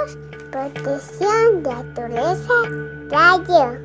Somos Protección de Naturaleza Radio.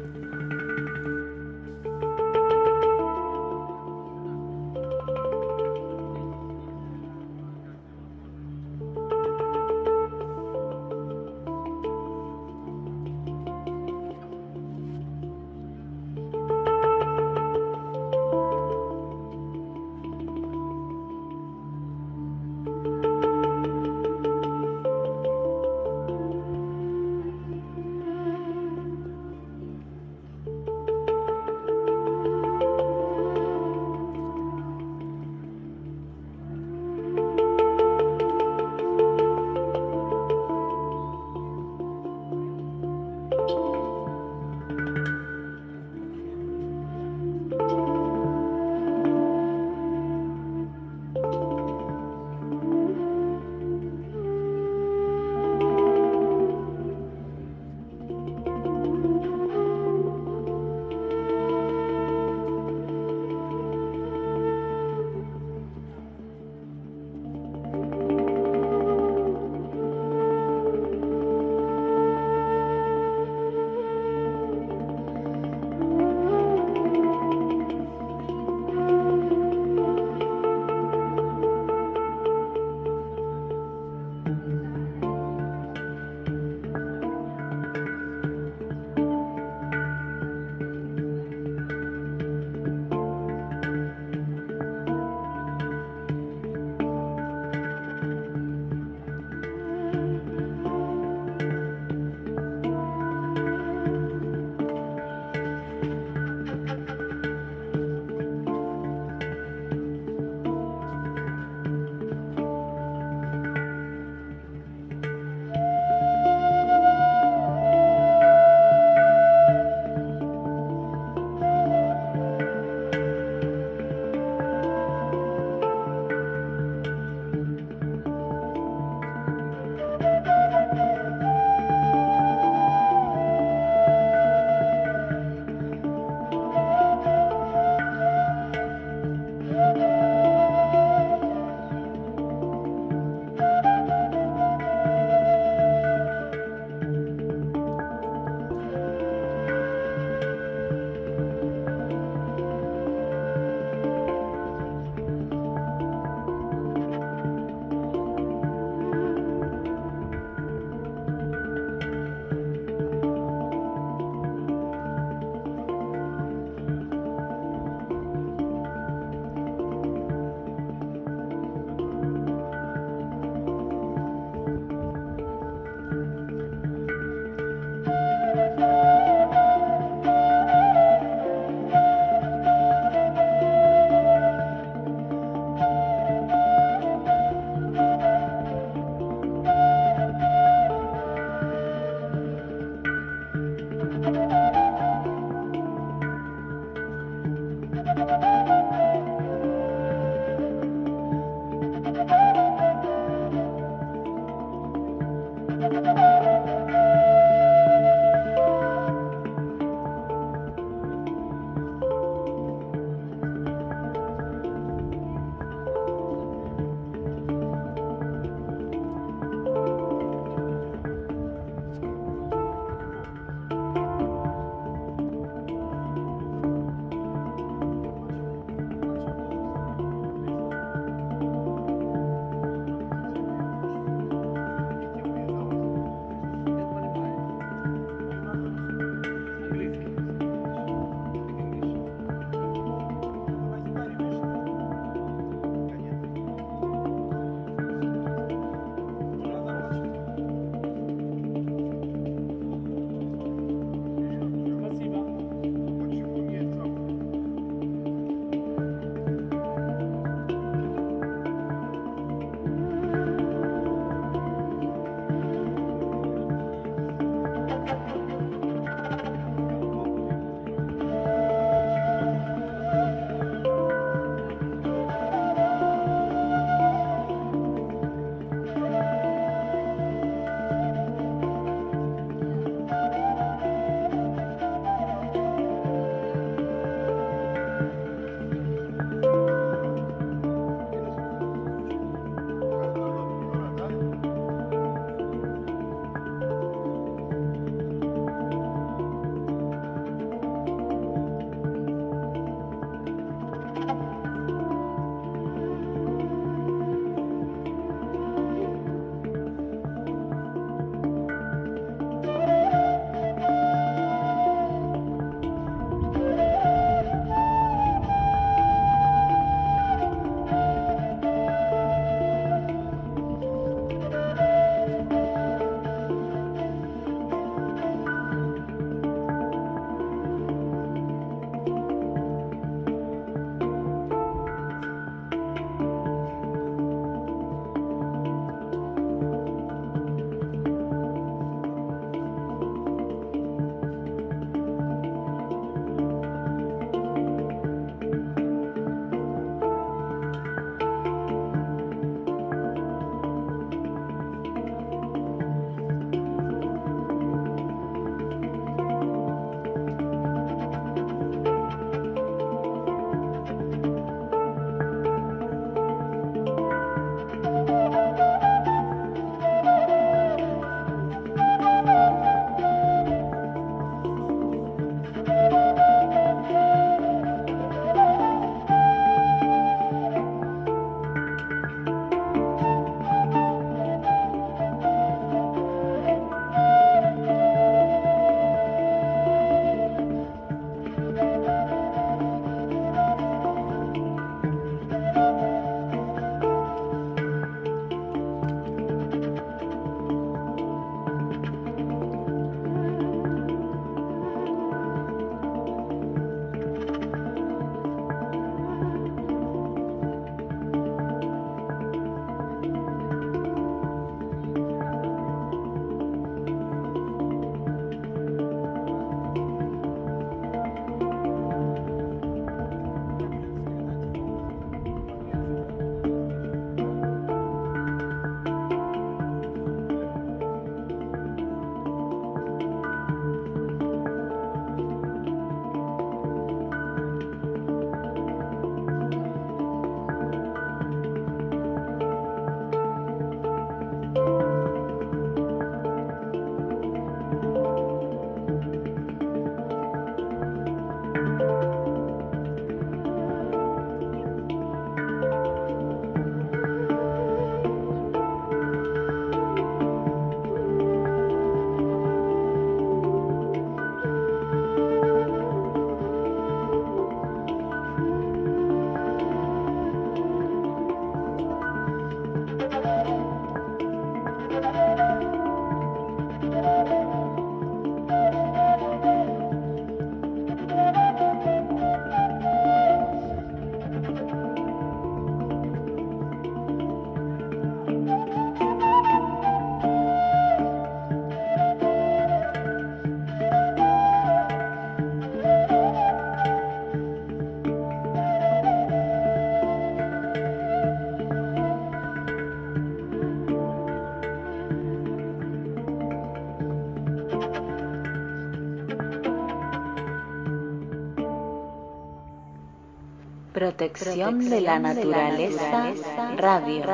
Protección de la naturaleza, radio.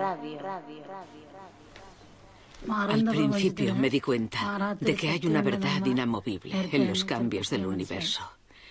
Al principio me di cuenta de que hay una verdad inamovible en los cambios del universo.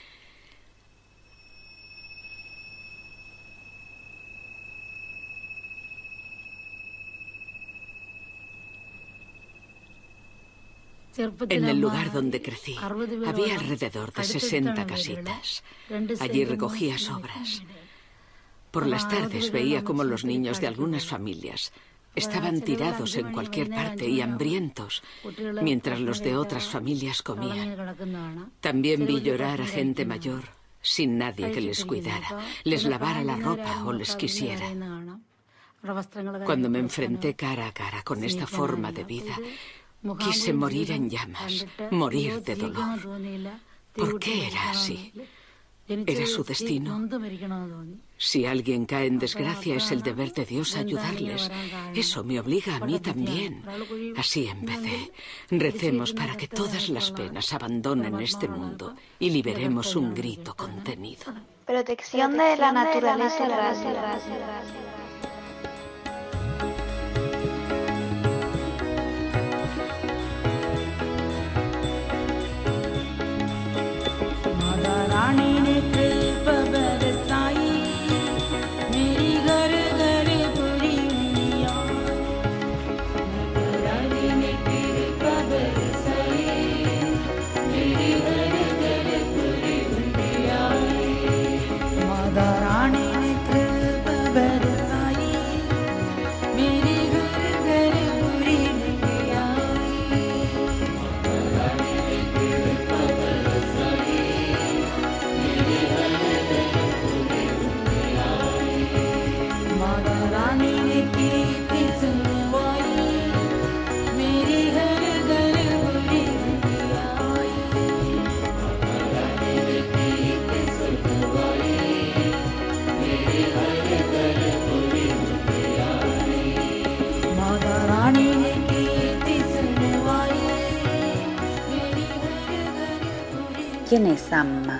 En el lugar donde crecí, había alrededor de 60 casitas. Allí recogía sobras. Por las tardes veía cómo los niños de algunas familias estaban tirados en cualquier parte y hambrientos, mientras los de otras familias comían. También vi llorar a gente mayor, sin nadie que les cuidara, les lavara la ropa o les quisiera. Cuando me enfrenté cara a cara con esta forma de vida, quise morir en llamas, morir de dolor. ¿Por qué era así? ¿Era su destino? Si alguien cae en desgracia, es el deber de Dios ayudarles. Eso me obliga a mí también. Así empecé. Recemos para que todas las penas abandonen este mundo y liberemos un grito contenido. Protección de la naturaleza. ¿Quién es Amma?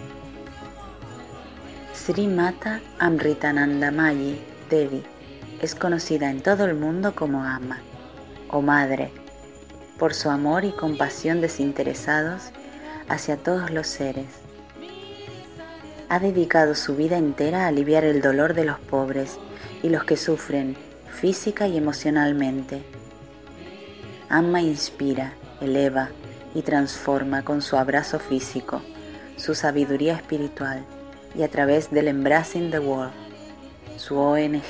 Sri Mata Amritanandamayi Devi es conocida en todo el mundo como Amma, o Madre, por su amor y compasión desinteresados hacia todos los seres. Ha dedicado su vida entera a aliviar el dolor de los pobres y los que sufren física y emocionalmente. Amma inspira, eleva y transforma con su abrazo físico, su sabiduría espiritual y a través del Embracing the World, su ONG.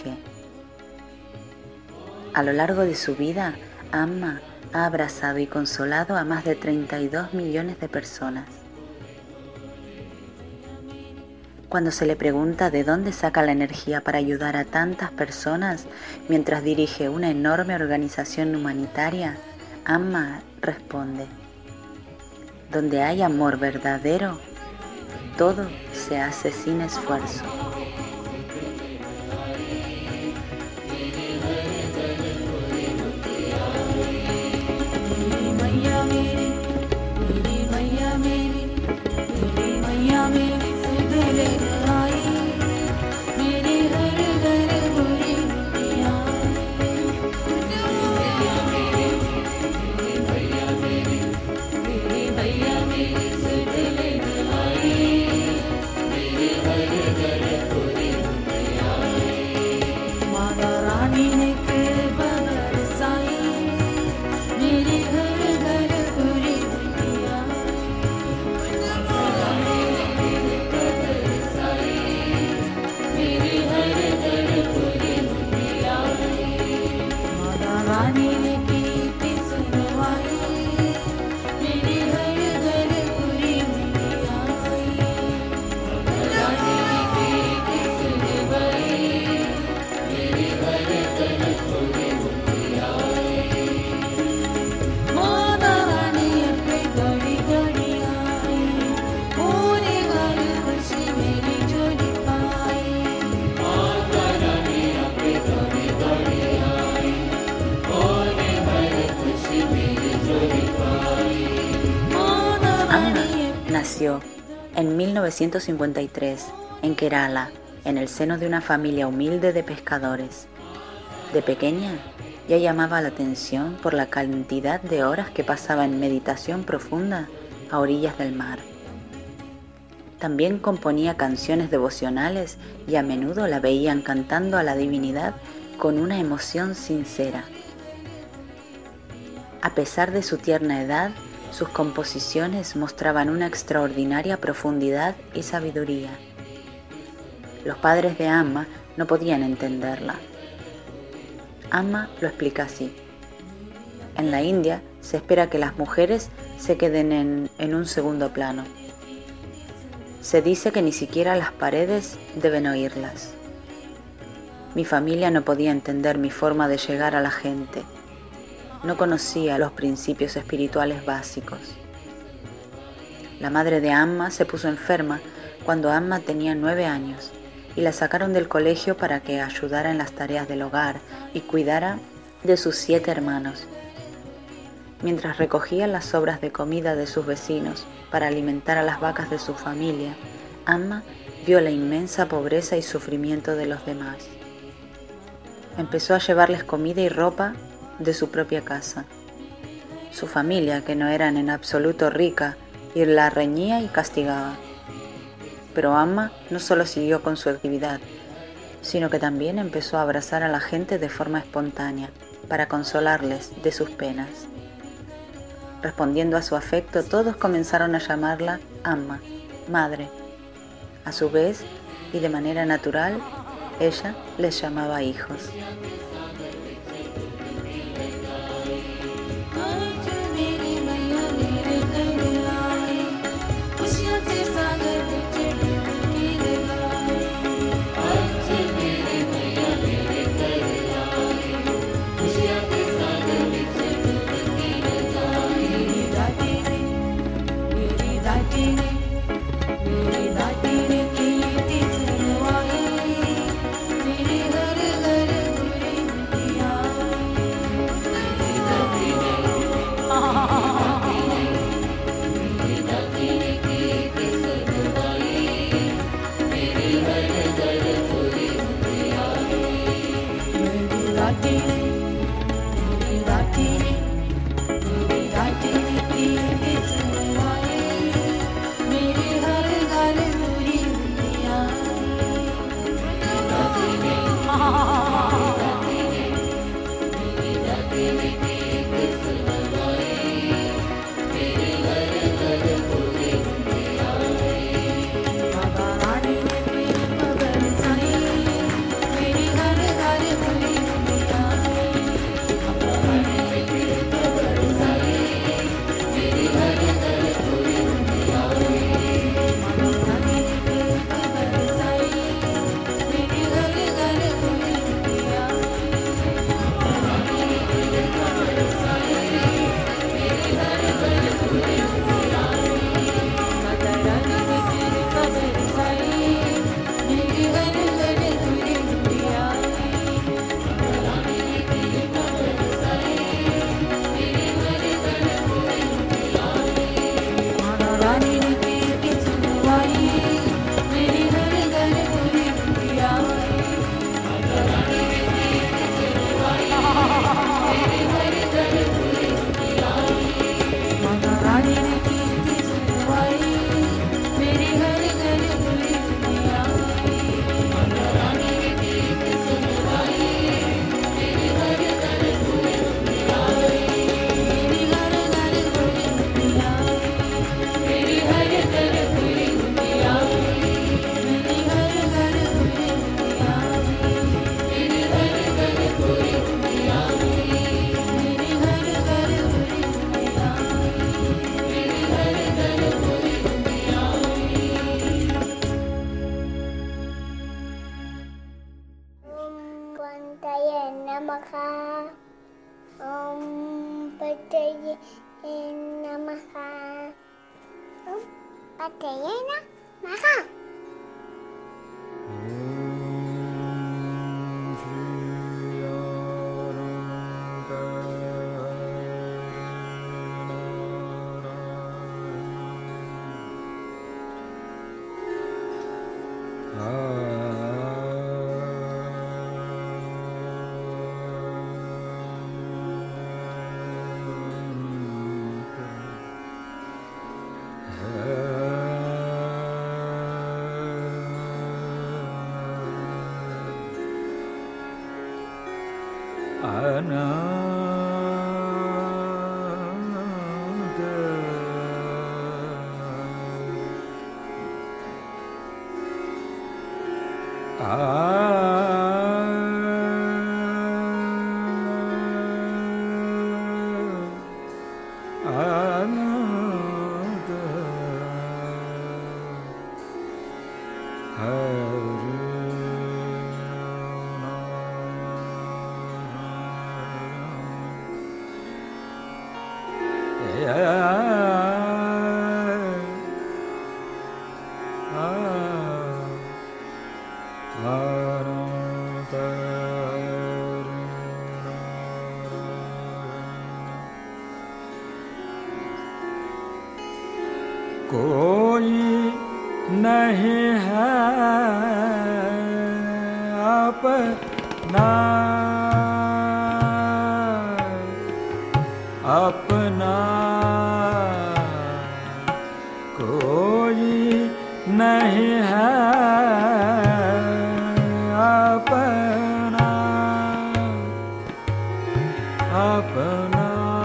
A lo largo de su vida, Amma ha abrazado y consolado a más de 32 millones de personas. Cuando se le pregunta de dónde saca la energía para ayudar a tantas personas mientras dirige una enorme organización humanitaria, Amma responde: donde hay amor verdadero, todo se hace sin esfuerzo. Nació en 1953 en Kerala, en el seno de una familia humilde de pescadores. De pequeña ya llamaba la atención por la cantidad de horas que pasaba en meditación profunda a orillas del mar. También componía canciones devocionales y a menudo la veían cantando a la divinidad con una emoción sincera. A pesar de su tierna edad, sus composiciones mostraban una extraordinaria profundidad y sabiduría. Los padres de Amma no podían entenderla. Amma lo explica así. En la India se espera que las mujeres se queden en un segundo plano. Se dice que ni siquiera las paredes deben oírlas. Mi familia no podía entender mi forma de llegar a la gente. No conocía los principios espirituales básicos. La madre de Amma se puso enferma cuando Amma tenía 9 años y la sacaron del colegio para que ayudara en las tareas del hogar y cuidara de sus 7 hermanos. Mientras recogía las sobras de comida de sus vecinos para alimentar a las vacas de su familia, Amma vio la inmensa pobreza y sufrimiento de los demás. Empezó a llevarles comida y ropa de su propia casa. Su familia, que no eran en absoluto rica, y la reñía y castigaba. Pero Amma no solo siguió con su actividad, sino que también empezó a abrazar a la gente de forma espontánea para consolarles de sus penas. Respondiendo a su afecto, todos comenzaron a llamarla Amma, madre. A su vez, y de manera natural, ella les llamaba hijos. कोई नहीं है अपना अपना कोई नहीं है अपना अपना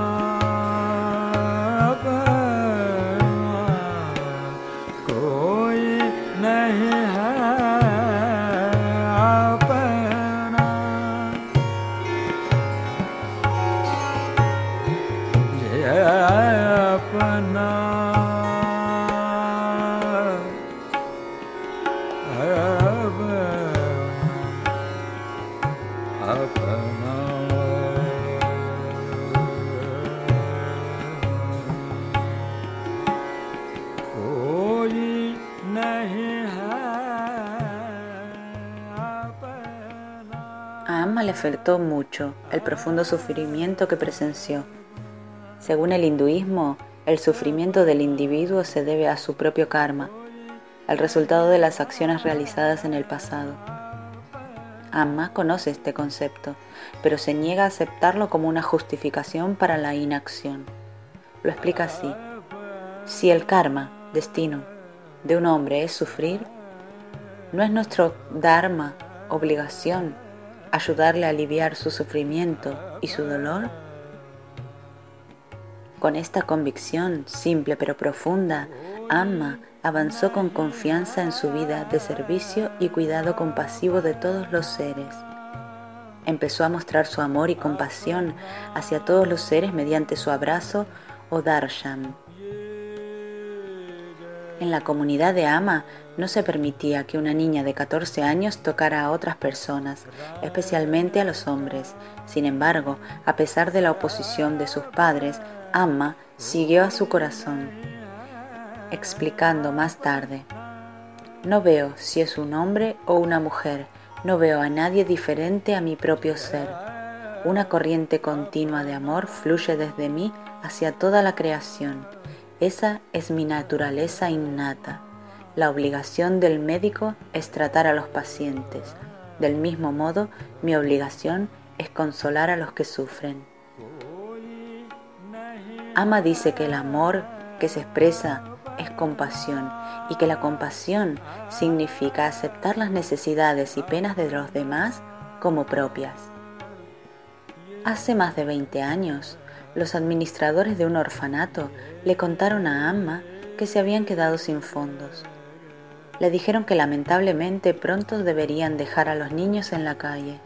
A Amma le afectó mucho el profundo sufrimiento que presenció. Según el hinduismo, el sufrimiento del individuo se debe a su propio karma, al resultado de las acciones realizadas en el pasado. Amma conoce este concepto, pero se niega a aceptarlo como una justificación para la inacción. Lo explica así: si el karma, destino, de un hombre es sufrir, ¿no es nuestro dharma, obligación, ayudarle a aliviar su sufrimiento y su dolor? Con esta convicción, simple pero profunda, Amma avanzó con confianza en su vida de servicio y cuidado compasivo de todos los seres. Empezó a mostrar su amor y compasión hacia todos los seres mediante su abrazo o darshan. En la comunidad de Amma no se permitía que una niña de 14 años tocara a otras personas, especialmente a los hombres. Sin embargo, a pesar de la oposición de sus padres, Amma siguió a su corazón, explicando más tarde: no veo si es un hombre o una mujer, no veo a nadie diferente a mi propio ser. Una corriente continua de amor fluye desde mí hacia toda la creación. Esa es mi naturaleza innata. La obligación del médico es tratar a los pacientes. Del mismo modo, mi obligación es consolar a los que sufren. Amma dice que el amor que se expresa es compasión y que la compasión significa aceptar las necesidades y penas de los demás como propias. Hace más de 20 años, los administradores de un orfanato le contaron a Amma que se habían quedado sin fondos. Le dijeron que lamentablemente pronto deberían dejar a los niños en la calle.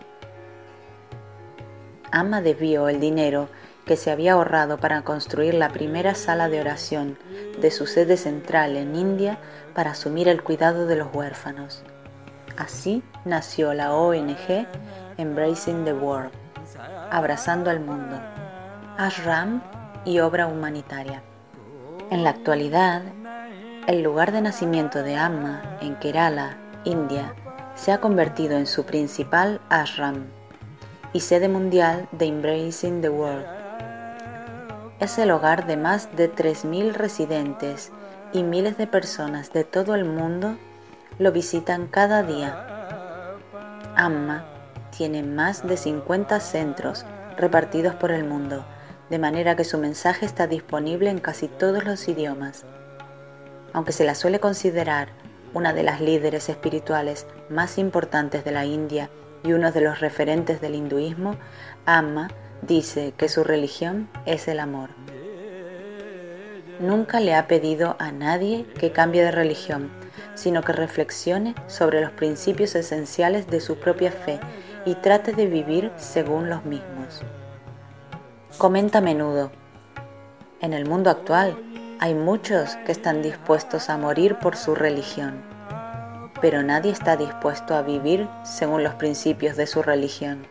Amma desvió el dinero que se había ahorrado para construir la primera sala de oración de su sede central en India para asumir el cuidado de los huérfanos. Así nació la ONG Embracing the World, abrazando al mundo, ashram y obra humanitaria. En la actualidad, el lugar de nacimiento de Amma, en Kerala, India, se ha convertido en su principal ashram y sede mundial de Embracing the World. Es el hogar de más de 3.000 residentes y miles de personas de todo el mundo lo visitan cada día. Amma tiene más de 50 centros repartidos por el mundo, de manera que su mensaje está disponible en casi todos los idiomas. Aunque se la suele considerar una de las líderes espirituales más importantes de la India y uno de los referentes del hinduismo, Amma dice que su religión es el amor. Nunca le ha pedido a nadie que cambie de religión, sino que reflexione sobre los principios esenciales de su propia fe y trate de vivir según los mismos. Comenta a menudo: en el mundo actual hay muchos que están dispuestos a morir por su religión, pero nadie está dispuesto a vivir según los principios de su religión.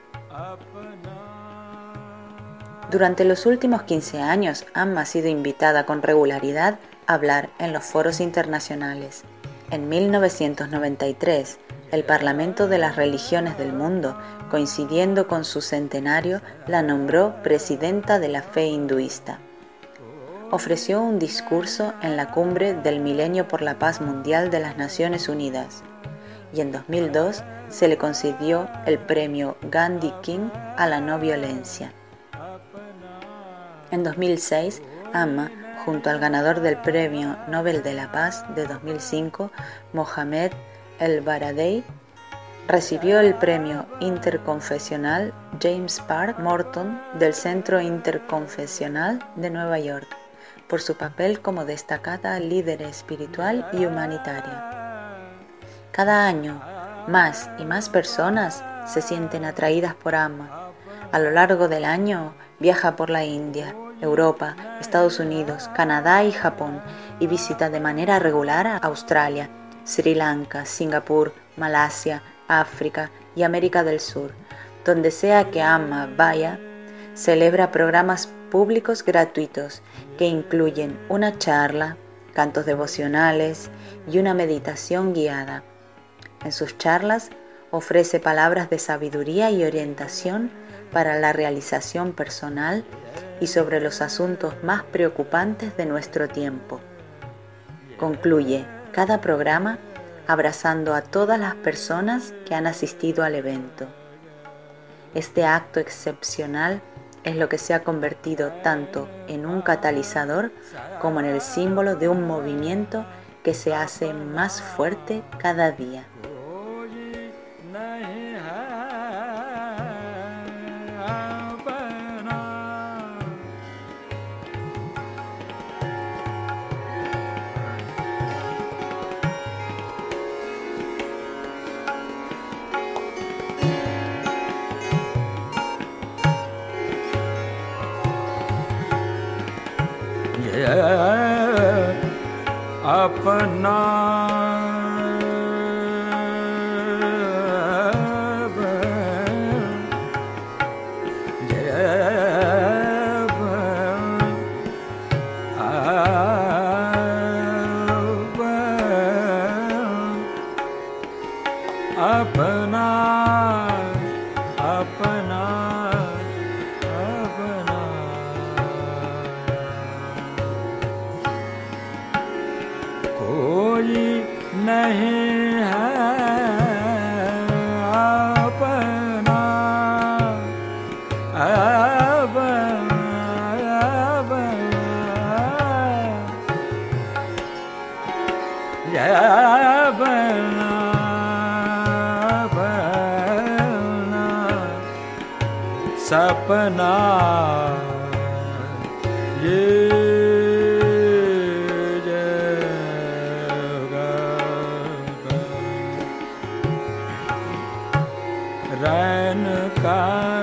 Durante los últimos 15 años, Amma ha sido invitada con regularidad a hablar en los foros internacionales. En 1993, el Parlamento de las Religiones del Mundo, coincidiendo con su centenario, la nombró presidenta de la fe hinduista. Ofreció un discurso en la Cumbre del Milenio por la Paz Mundial de las Naciones Unidas, y en 2002 se le concedió el premio Gandhi King a la no violencia. En 2006, Amma, junto al ganador del Premio Nobel de la Paz de 2005, Mohammed El-Baradei, recibió el Premio Interconfesional James Park Morton del Centro Interconfesional de Nueva York por su papel como destacada líder espiritual y humanitaria. Cada año, más y más personas se sienten atraídas por Amma. A lo largo del año viaja por la India, Europa, Estados Unidos, Canadá y Japón y visita de manera regular a Australia, Sri Lanka, Singapur, Malasia, África y América del Sur. Donde sea que Amma vaya, celebra programas públicos gratuitos que incluyen una charla, cantos devocionales y una meditación guiada. En sus charlas ofrece palabras de sabiduría y orientación para la realización personal y sobre los asuntos más preocupantes de nuestro tiempo. Concluye cada programa abrazando a todas las personas que han asistido al evento. Este acto excepcional es lo que se ha convertido tanto en un catalizador como en el símbolo de un movimiento que se hace más fuerte cada día. अपना सपना ये जगत रैन का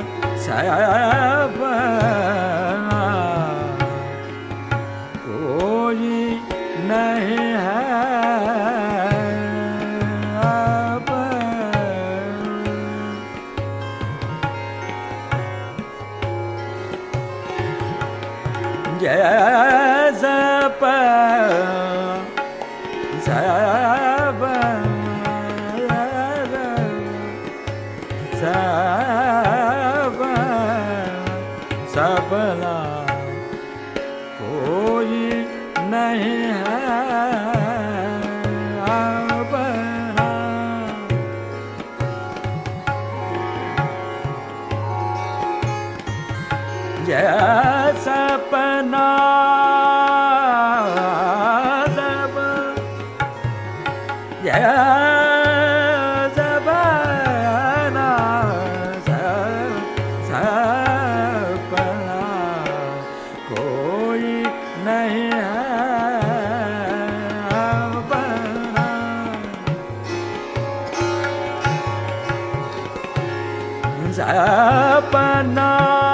सपना कोई नहीं है सपना कोई नहीं है अपना सपना sapana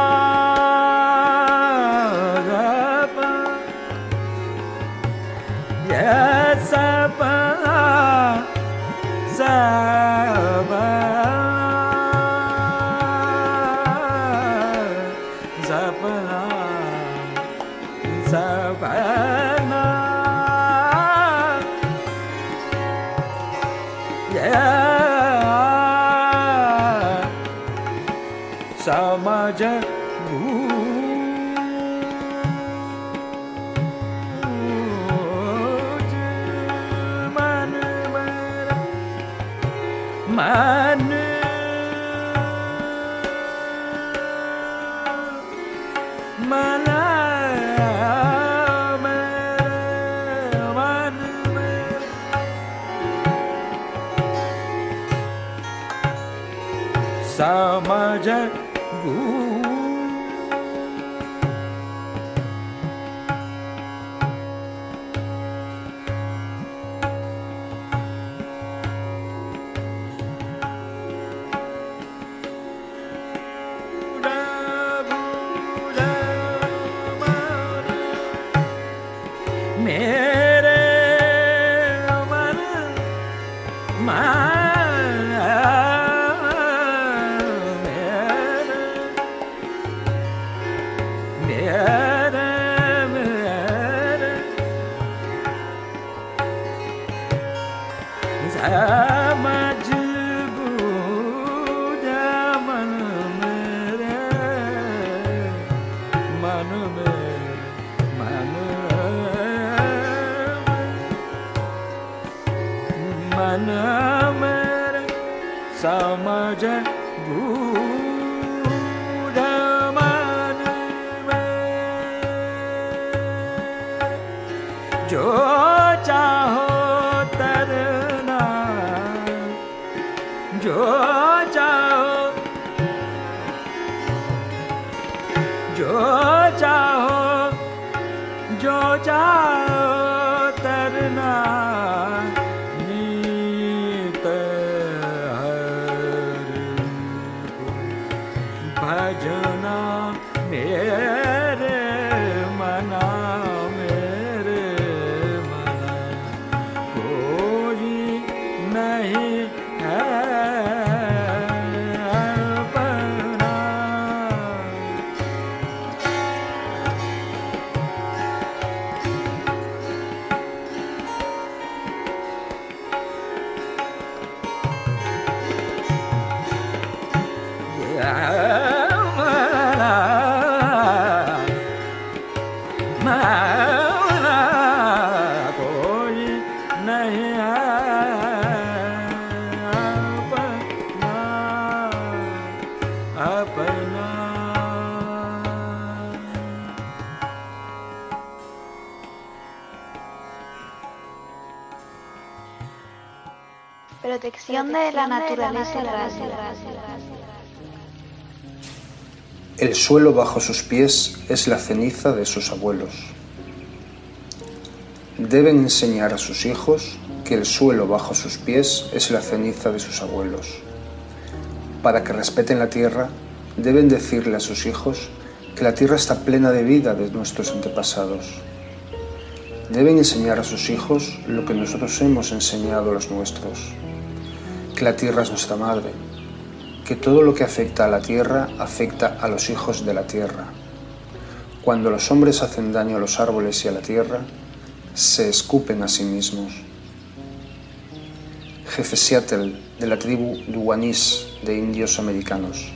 Samaja Samaja Samaja Buddhaman Jo chaho tarna Jo chaho tarna भजना मेरे मना कोई नहीं है अपना Protección de la naturaleza. El suelo bajo sus pies es la ceniza de sus abuelos. Deben enseñar a sus hijos que el suelo bajo sus pies es la ceniza de sus abuelos. Para que respeten la tierra, deben decirle a sus hijos que la tierra está plena de vida de nuestros antepasados. Deben enseñar a sus hijos lo que nosotros hemos enseñado a los nuestros, que la tierra es nuestra madre, que todo lo que afecta a la tierra afecta a los hijos de la tierra. Cuando los hombres hacen daño a los árboles y a la tierra, se escupen a sí mismos. Jefe Seattle de la tribu Duwaniis de indios americanos.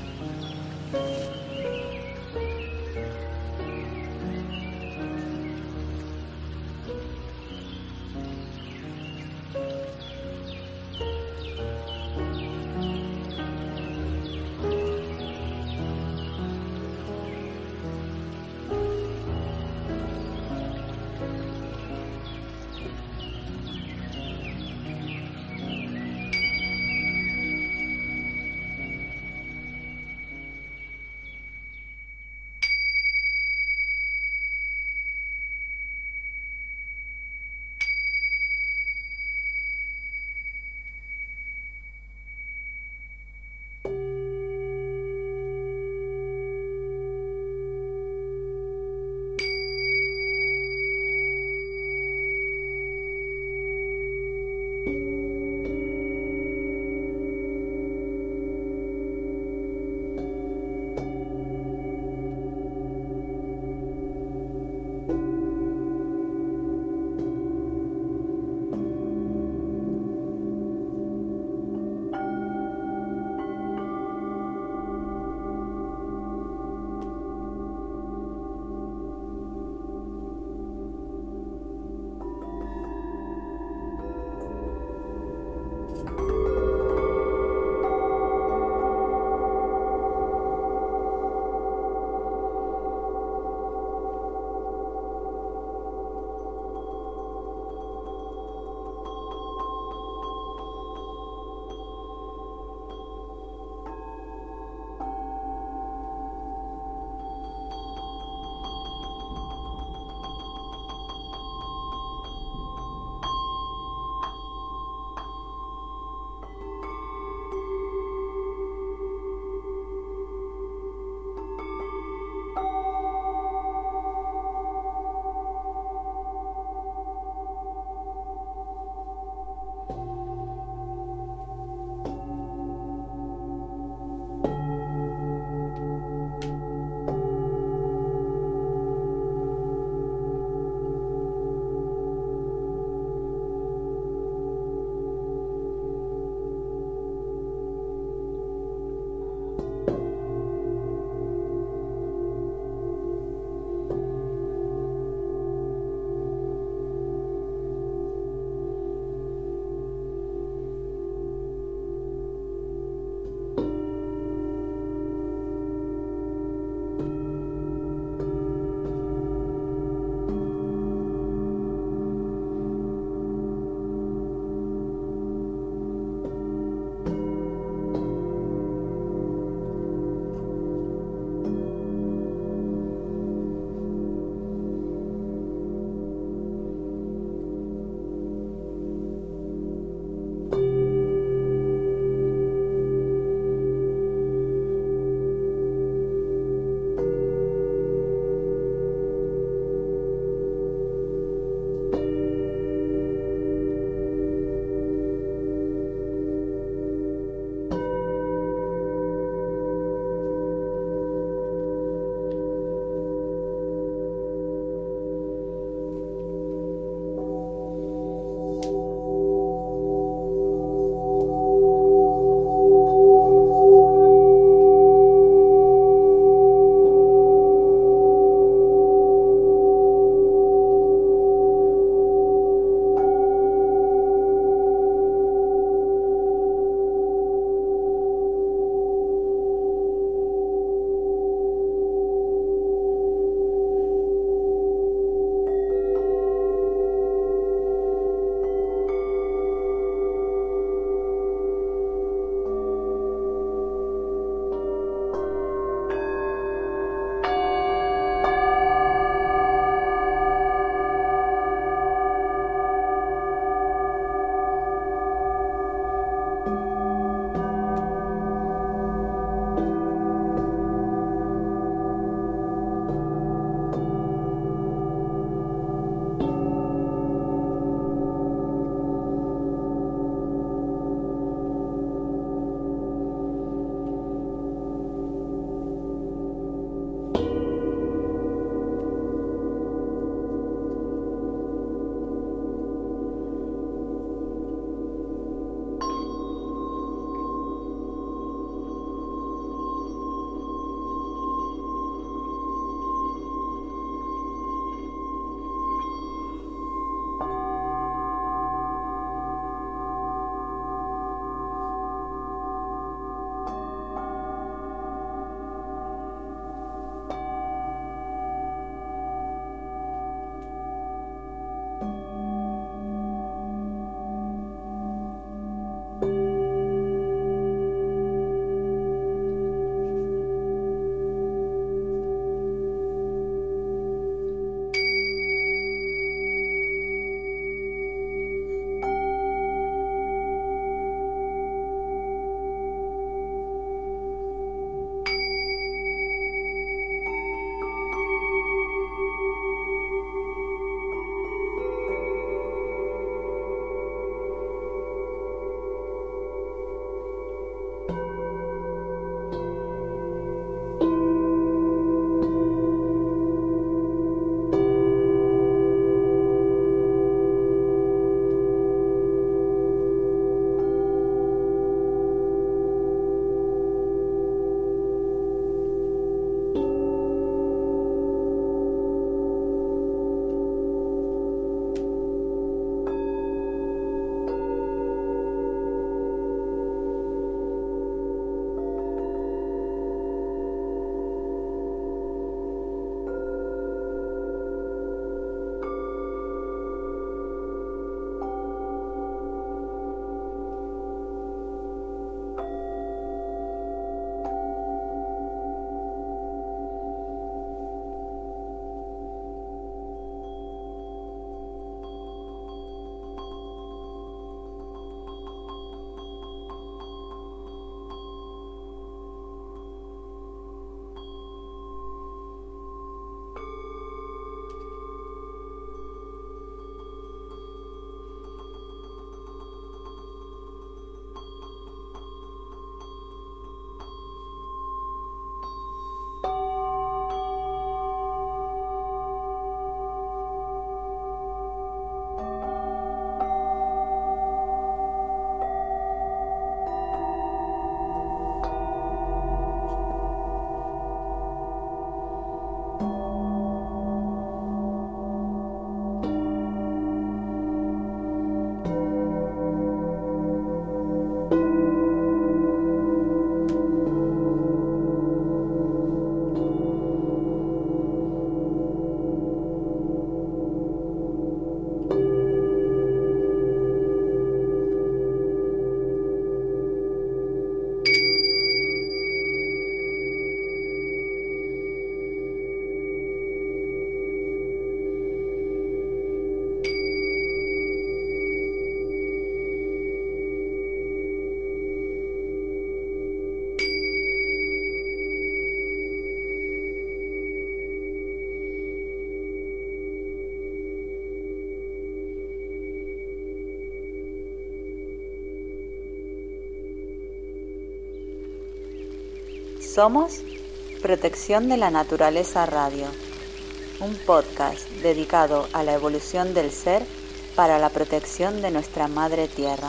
Somos Protección de la Naturaleza Radio, un podcast dedicado a la evolución del ser para la protección de nuestra Madre Tierra.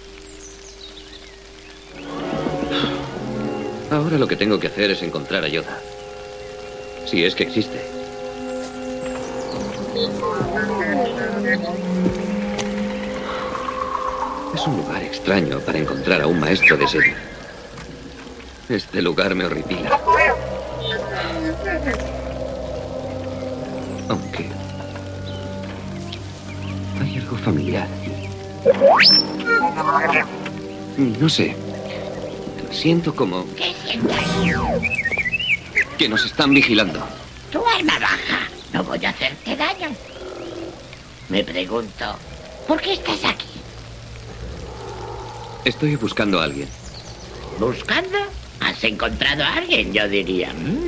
Ahora lo que tengo que hacer es encontrar a Yoda. Si es que existe. Es un lugar extraño para encontrar a un maestro de Zen. Este lugar me horripila. Aunque hay algo familiar. No sé. Siento como... ¿Qué sientes? que nos están vigilando. Tu alma baja. No voy a hacerte daño. Me pregunto, ¿por qué estás aquí? Estoy buscando a alguien. ¿Buscando? ¿Has encontrado a alguien? Yo diría.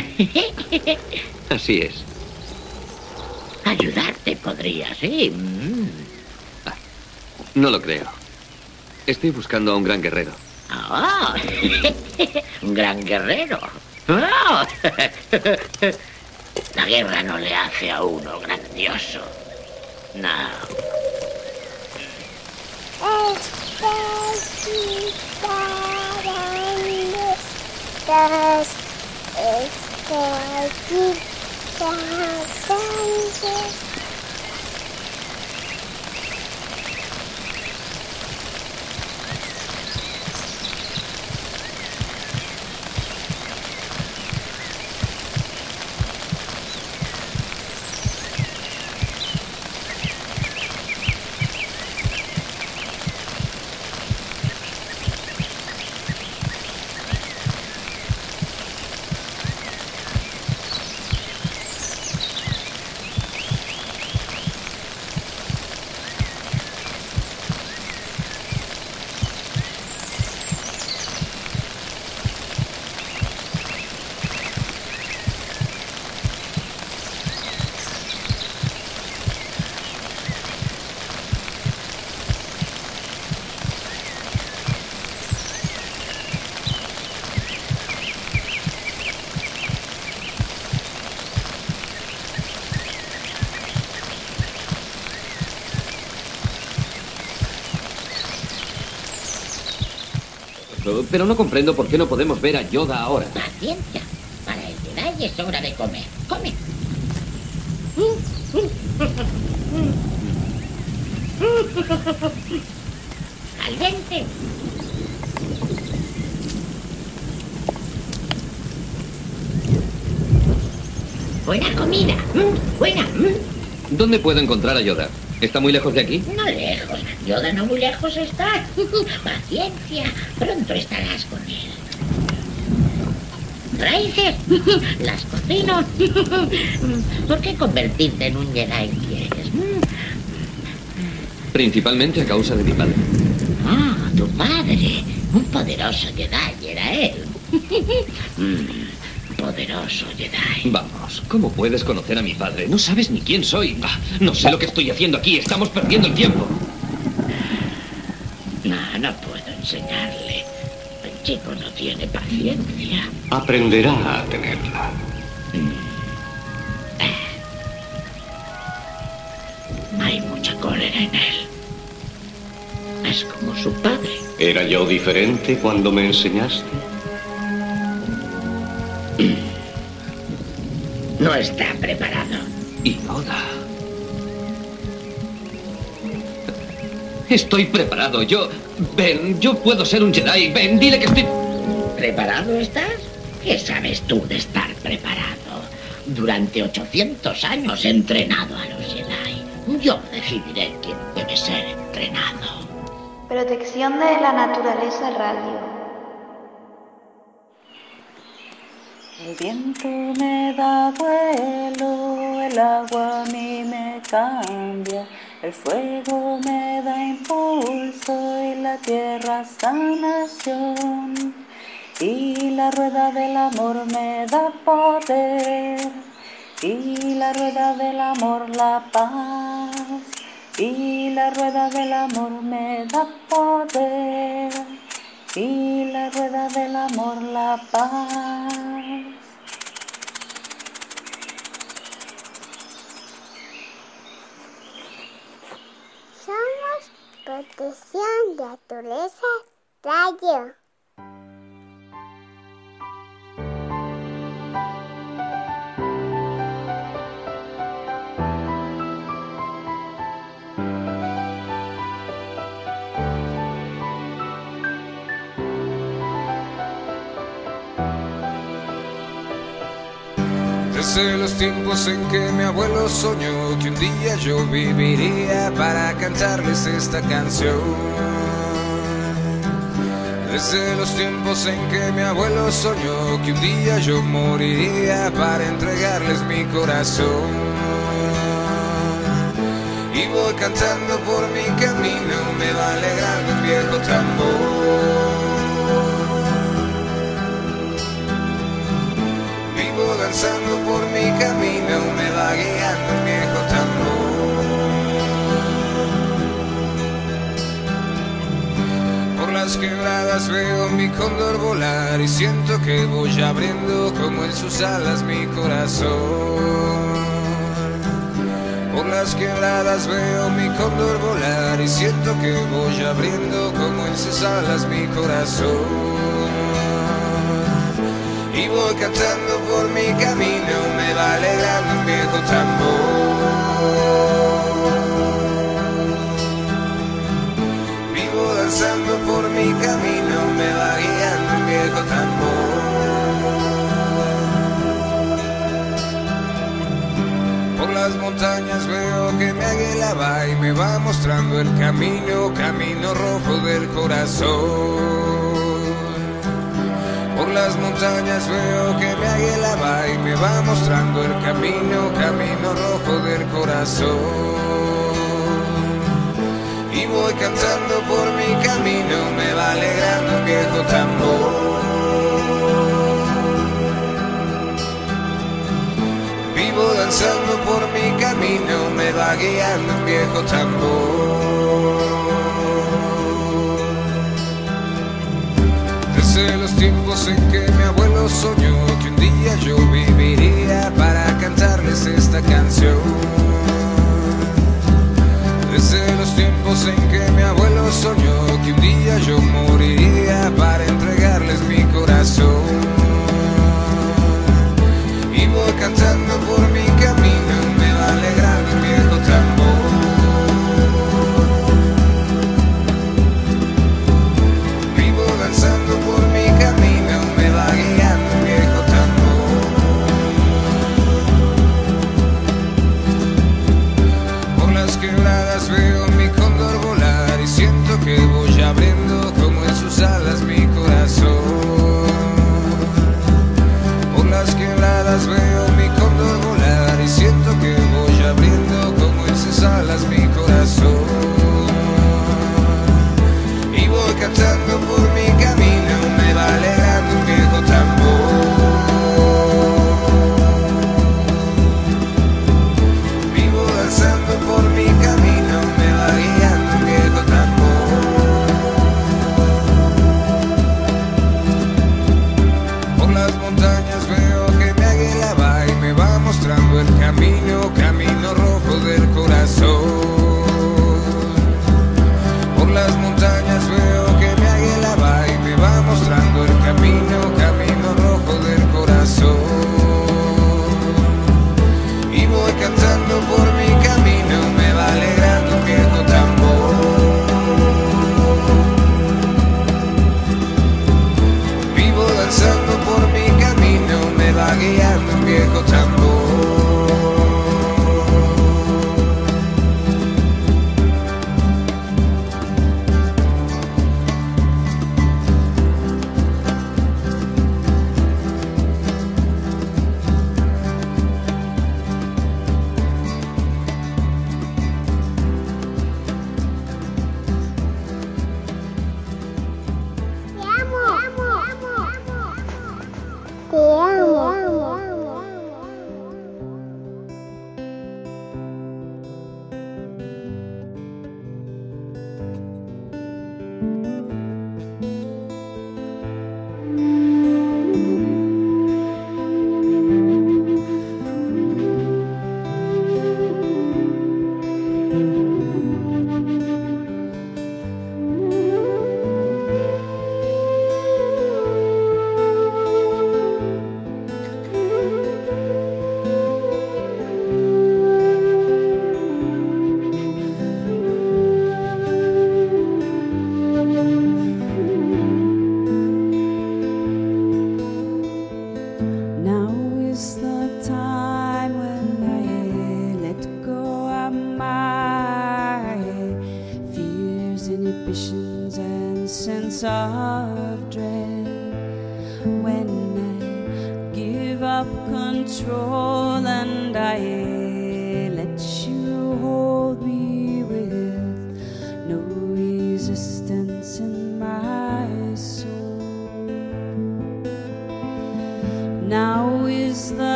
Así es. Ayudarte podría, sí. No lo creo. Estoy buscando a un gran guerrero. Oh, un gran guerrero. Oh. La guerra no le hace a uno grandioso. No. Pero no comprendo por qué no podemos ver a Yoda ahora. Paciencia. Para el Jedi es hora de comer. ¡Come! ¡Caliente! Buena comida. Buena. ¿Dónde puedo encontrar a Yoda? ¿Está muy lejos de aquí? No lejos. Yoda no muy lejos está. Paciencia. Pronto estarás con él. Raíces. Las cocino. ¿Por qué convertirte en un Jedi quieres? Principalmente a causa de mi padre. Ah, tu padre. Un poderoso Jedi era él. Poderoso Jedi. Vamos, ¿cómo puedes conocer a mi padre? No sabes ni quién soy. No sé lo que estoy haciendo aquí. Estamos perdiendo el tiempo. No puedo enseñarle. El chico no tiene paciencia. Aprenderá a tenerla. Hay mucha cólera en él. Es como su padre. ¿Era yo diferente cuando me enseñaste? No está preparado. Y Yoda. Estoy preparado. Ben, yo puedo ser un Jedi. Ben, dile que estoy... ¿Preparado estás? ¿Qué sabes tú de estar preparado? Durante 800 años he entrenado a los Jedi. Yo decidiré quién debe ser entrenado. Protección de la Naturaleza Radio. El viento me da vuelo, el agua a mí me cambia, el fuego me da impulso y la tierra sanación. Y la rueda del amor me da poder, y la rueda del amor la paz, y la rueda del amor me da poder. y la rueda del amor, la paz. Somos Protección de Naturaleza Radio. Desde los tiempos en que mi abuelo soñó que un día yo viviría para cantarles esta canción. Desde los tiempos en que mi abuelo soñó que un día yo moriría para entregarles mi corazón. Y voy cantando por mi camino, me va alegrando un viejo tambor. Danzando por mi camino, me va guiando un viejo tambor. Por las quebradas veo mi cóndor volar y siento que voy abriendo como en sus alas mi corazón. Por las quebradas veo mi cóndor volar y siento que voy abriendo como en sus alas mi corazón. Y voy cantando por mi camino, me va alegrando un viejo tambor. Vivo danzando por mi camino, me va guiando un viejo tambor. Por las montañas veo que mi águila va y me va mostrando el camino, camino rojo del corazón. Por las montañas veo que mi águila va y me va mostrando el camino, camino rojo del corazón. Y voy cantando por mi camino, me va alegrando un viejo tambor. Vivo danzando por mi camino, me va guiando un viejo tambor. Desde los tiempos en que mi abuelo soñó que un día yo viviría para cantarles esta canción. Desde los tiempos en que mi abuelo soñó que un día yo moriría para entregarles mi corazón. Y voy cantando por mi camino, me va alegrando un viejo tambor. Danzando por mi camino, me va guiando un viejo tambor. Por las quebradas veo mi cóndor volar y siento que voy abriendo como en sus alas mi corazón. Por las quebradas veo mi cóndor volar y siento que voy abriendo como en sus alas mi corazón. Y voy cantando por mi camino, me va alegrando un viejo tambor. Vivo danzando por mi camino, me va guiando.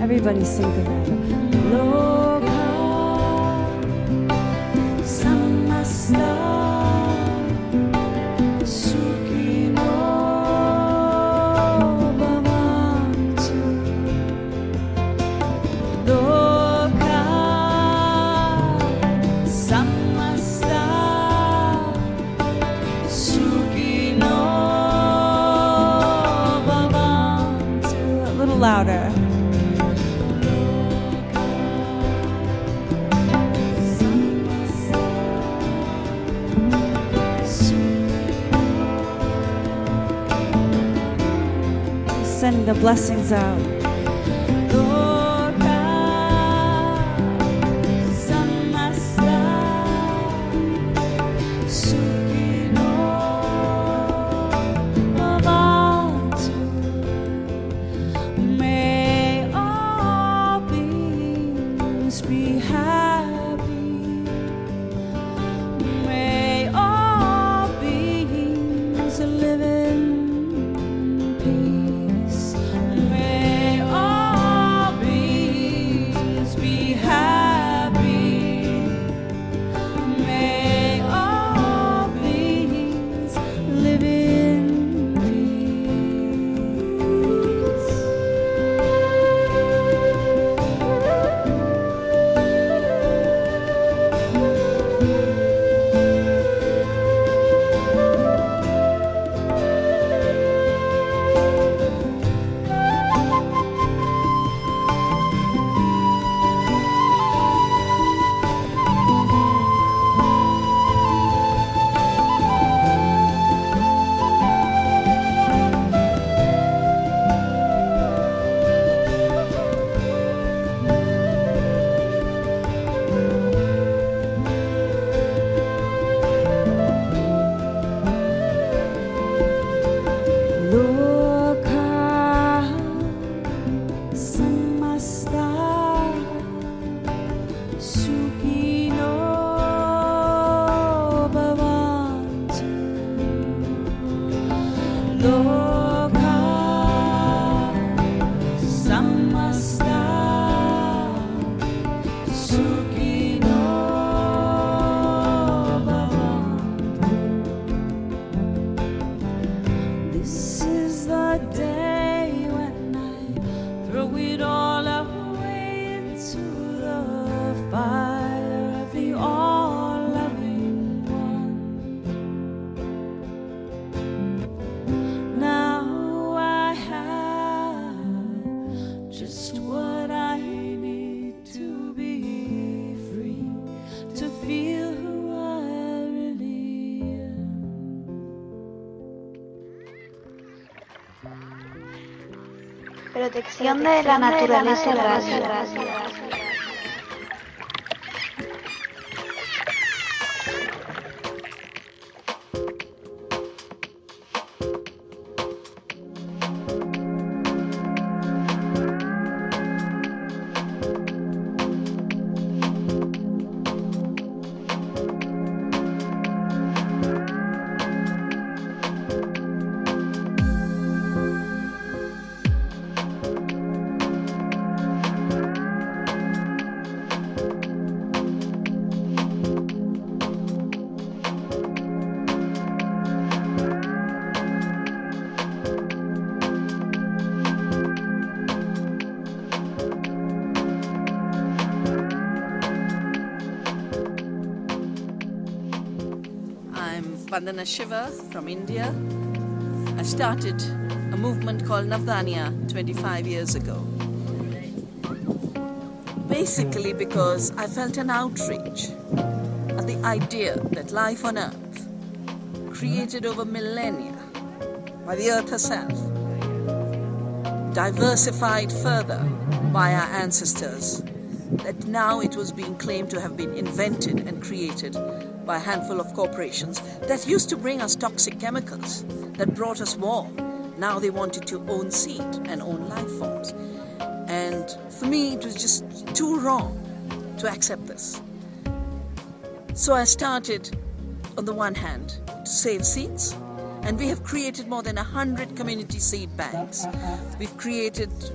Everybody sing together. Loka samasta sukhino bhavantu. Loka samasta sukhino bhavantu. A little louder. Sending the blessings out. Loka samasta sukhino bhavantu. May all beings be happy. May all beings live in peace. May all beings be happy. May all beings live in Protección de la naturaleza radio. Vandana Shiva from India. I started a movement called Navdanya 25 years ago. Basically because I felt an outrage at the idea that life on Earth, created over millennia by the Earth herself, diversified further by our ancestors, that now it was being claimed to have been invented and created by a handful of corporations that used to bring us toxic chemicals, that brought us war. Now they wanted to own seed and own life forms. And for me, it was just too wrong to accept this. So I started, on the one hand, to save seeds, and we have created more than 100 community seed banks. We've created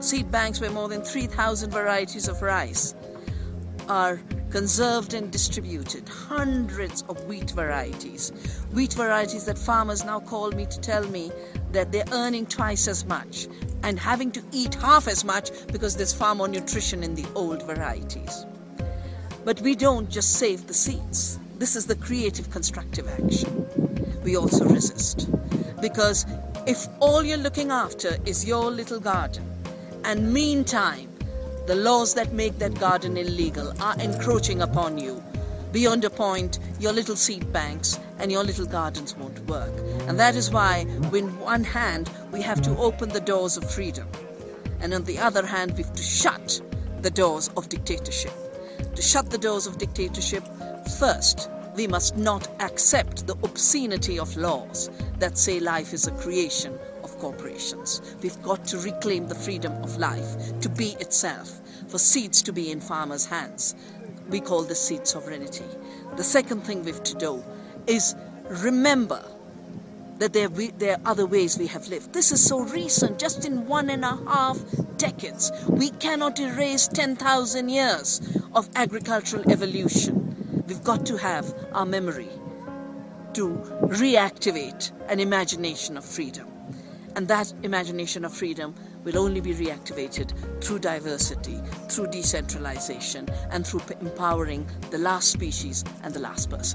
seed banks where more than 3,000 varieties of rice are conserved and distributed, hundreds of wheat varieties that farmers now call me to tell me that they're earning twice as much and having to eat half as much because there's far more nutrition in the old varieties. But we don't just save the seeds. This is the creative, constructive action. We also resist. Because if all you're looking after is your little garden, and meantime, the laws that make that garden illegal are encroaching upon you, beyond a point, your little seed banks and your little gardens won't work. And that is why, with one hand, we have to open the doors of freedom. And on the other hand, we have to shut the doors of dictatorship. To shut the doors of dictatorship, first, we must not accept the obscenity of laws that say life is a creation of corporations. We've got to reclaim the freedom of life to be itself, for seeds to be in farmers' hands. We call this seed sovereignty. The second thing we have to do is remember that there are other ways we have lived. This is so recent, just in 1.5 decades. We cannot erase 10,000 years of agricultural evolution. We've got to have our memory to reactivate an imagination of freedom. And that imagination of freedom will only be reactivated through diversity, through decentralization, and through empowering the last species and the last person.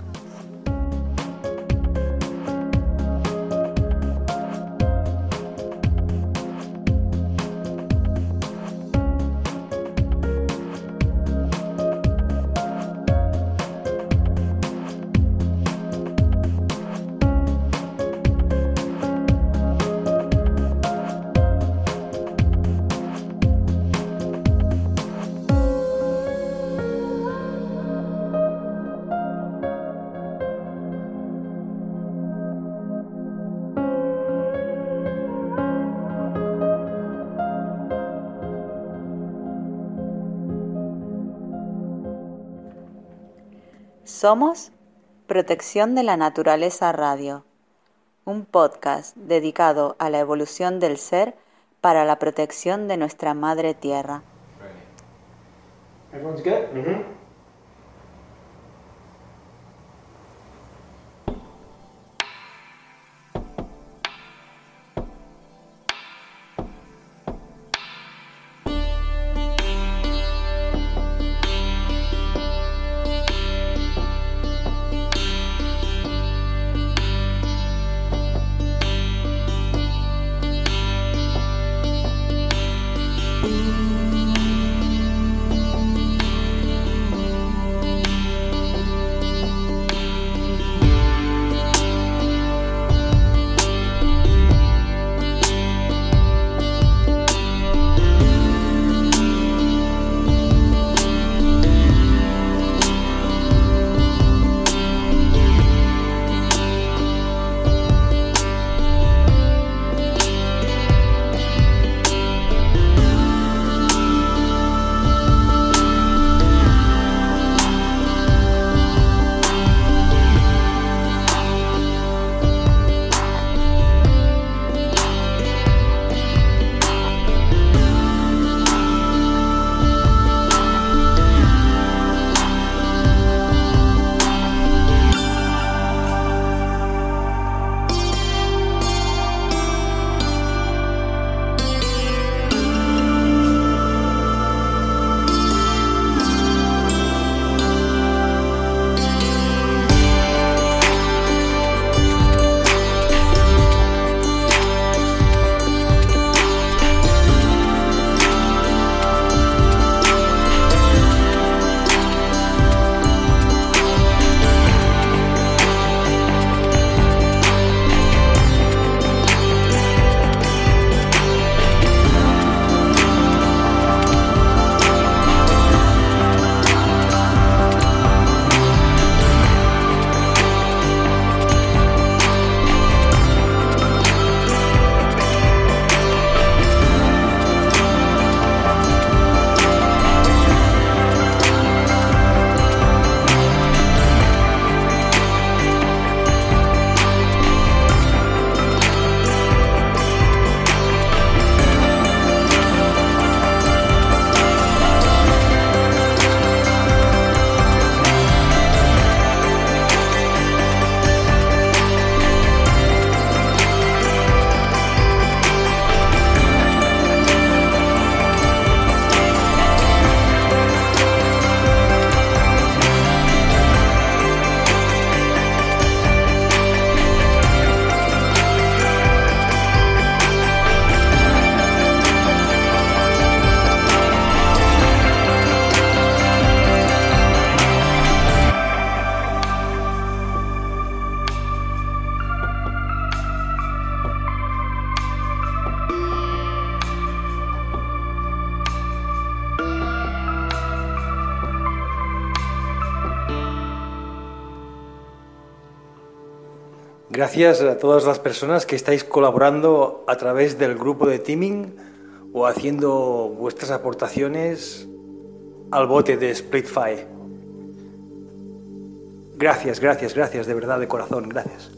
Somos Protección de la Naturaleza Radio, un podcast dedicado a la evolución del ser para la protección de nuestra madre tierra. Everyone's good? Mm-hmm. Gracias a todas las personas que estáis colaborando a través del grupo de Teaming o haciendo vuestras aportaciones al bote de Splitfy. Gracias, de verdad, de corazón, gracias.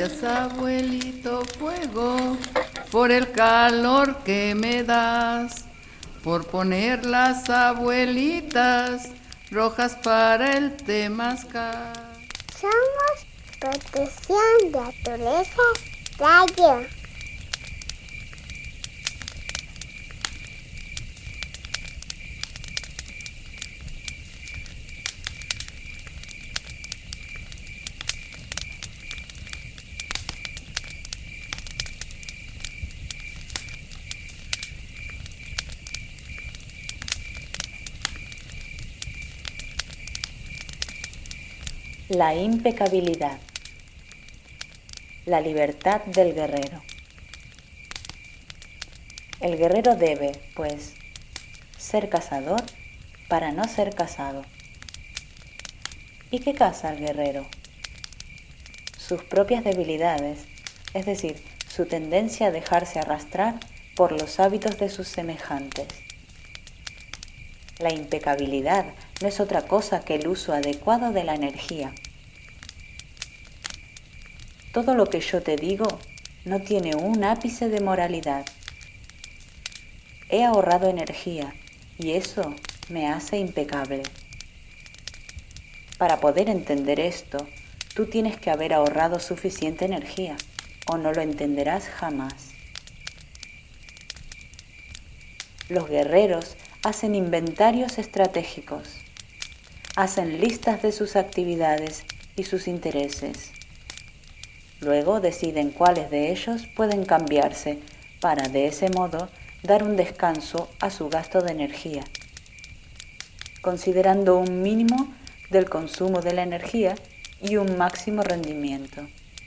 Gracias, abuelito fuego, por el calor que me das, por poner las abuelitas rojas para el temazcal. Somos Protección de Naturaleza Radio. La impecabilidad. La libertad del guerrero. El guerrero debe, pues, ser cazador para no ser cazado. ¿Y qué caza el guerrero? Sus propias debilidades, es decir, su tendencia a dejarse arrastrar por los hábitos de sus semejantes. La impecabilidad no es otra cosa que el uso adecuado de la energía. Todo lo que yo te digo no tiene un ápice de moralidad. He ahorrado energía y eso me hace impecable. Para poder entender esto, tú tienes que haber ahorrado suficiente energía o no lo entenderás jamás. Los guerreros hacen inventarios estratégicos, hacen listas de sus actividades y sus intereses. Luego deciden cuáles de ellos pueden cambiarse para, de ese modo, dar un descanso a su gasto de energía, considerando un mínimo del consumo de la energía y un máximo rendimiento.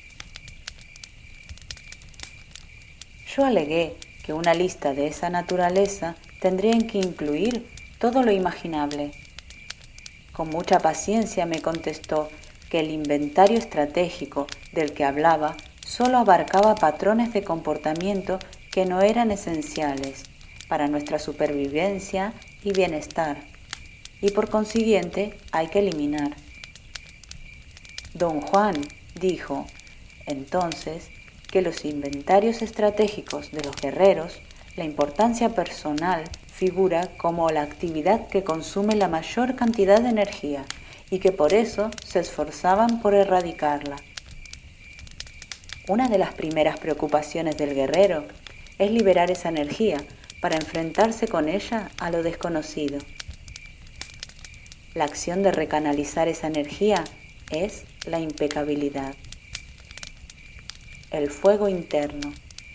Yo alegué que una lista de esa naturaleza tendría que incluir todo lo imaginable. Con mucha paciencia me contestó que el inventario estratégico del que hablaba solo abarcaba patrones de comportamiento que no eran esenciales para nuestra supervivencia y bienestar, y por consiguiente hay que eliminar. Don Juan dijo, entonces, que los inventarios estratégicos de los guerreros, la importancia personal figura como la actividad que consume la mayor cantidad de energía y que por eso se esforzaban por erradicarla. Una de las primeras preocupaciones del guerrero es liberar esa energía para enfrentarse con ella a lo desconocido. La acción de recanalizar esa energía es la impecabilidad. El fuego interno.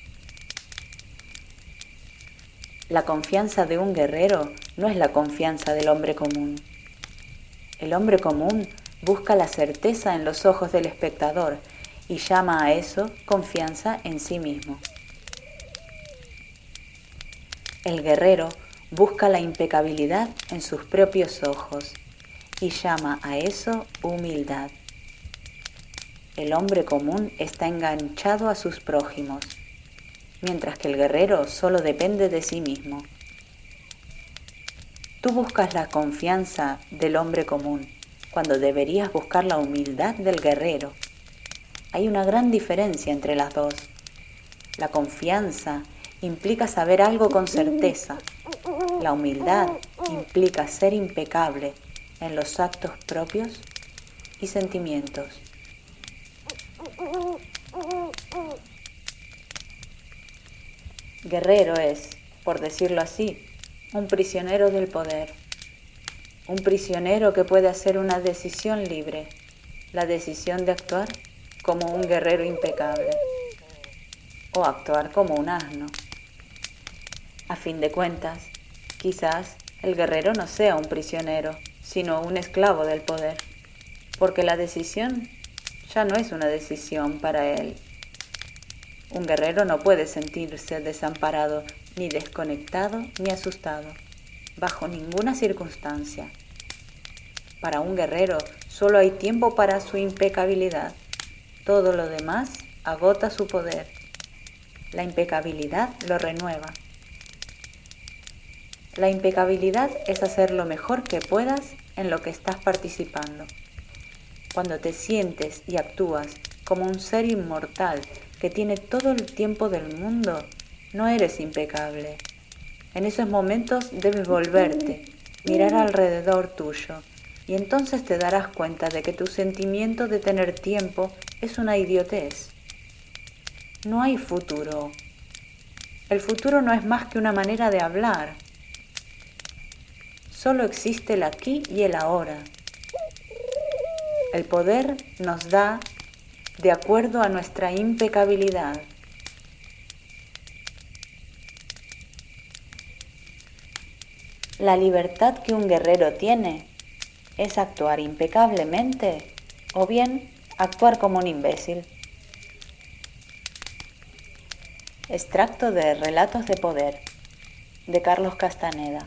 La confianza de un guerrero no es la confianza del hombre común. El hombre común busca la certeza en los ojos del espectador y llama a eso confianza en sí mismo. El guerrero busca la impecabilidad en sus propios ojos y llama a eso humildad. El hombre común está enganchado a sus prójimos, mientras que el guerrero solo depende de sí mismo. Tú buscas la confianza del hombre común, cuando deberías buscar la humildad del guerrero. Hay una gran diferencia entre las dos. La confianza implica saber algo con certeza. La humildad implica ser impecable en los actos propios y sentimientos. Guerrero es, por decirlo así, un prisionero del poder. Un prisionero que puede hacer una decisión libre, la decisión de actuar como un guerrero impecable o actuar como un asno. A fin de cuentas, quizás el guerrero no sea un prisionero, sino un esclavo del poder, porque la decisión ya no es una decisión para él. Un guerrero no puede sentirse desamparado, ni desconectado, ni asustado, bajo ninguna circunstancia. Para un guerrero solo hay tiempo para su impecabilidad. Todo lo demás agota su poder. La impecabilidad lo renueva. La impecabilidad es hacer lo mejor que puedas en lo que estás participando. Cuando te sientes y actúas como un ser inmortal que tiene todo el tiempo del mundo, no eres impecable. En esos momentos debes volverte, mirar alrededor tuyo, y entonces te darás cuenta de que tu sentimiento de tener tiempo es una idiotez. No hay futuro. El futuro no es más que una manera de hablar. Solo existe el aquí y el ahora. El poder nos da de acuerdo a nuestra impecabilidad. La libertad que un guerrero tiene es actuar impecablemente o bien actuar como un imbécil. Extracto de Relatos de Poder, de Carlos Castaneda.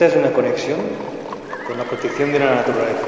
Esta es una conexión con la protección de la naturaleza.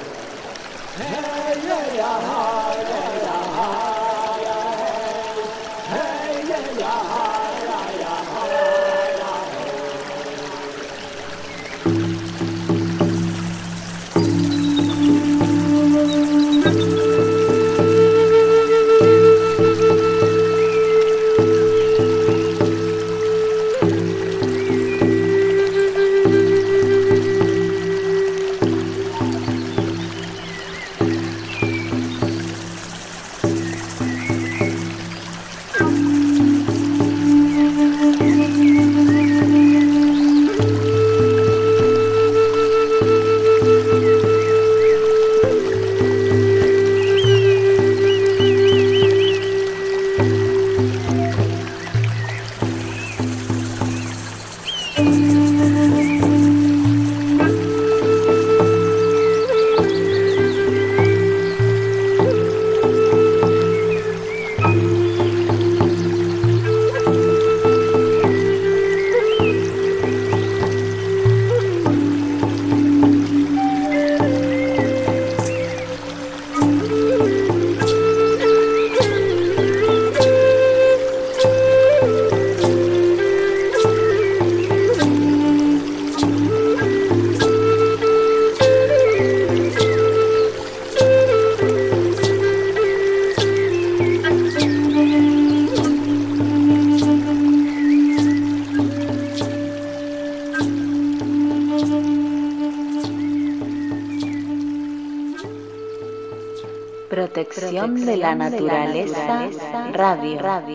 Protección de la naturaleza, radio. Pues la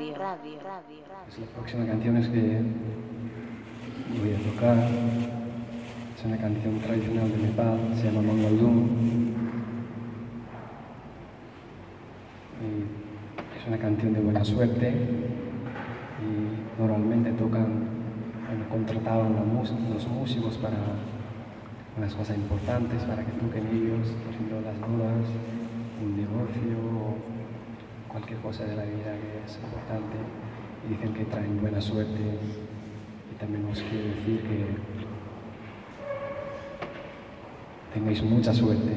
próxima canción es que voy a tocar. Es una canción tradicional de Nepal, se llama Mangaldum. Y es una canción de buena suerte y normalmente contrataban los músicos para unas cosas importantes, para que toquen ellos, por ejemplo las bodas, un negocio o cualquier cosa de la vida que es importante, y dicen que traen buena suerte. Y también os quiero decir que tengáis mucha suerte.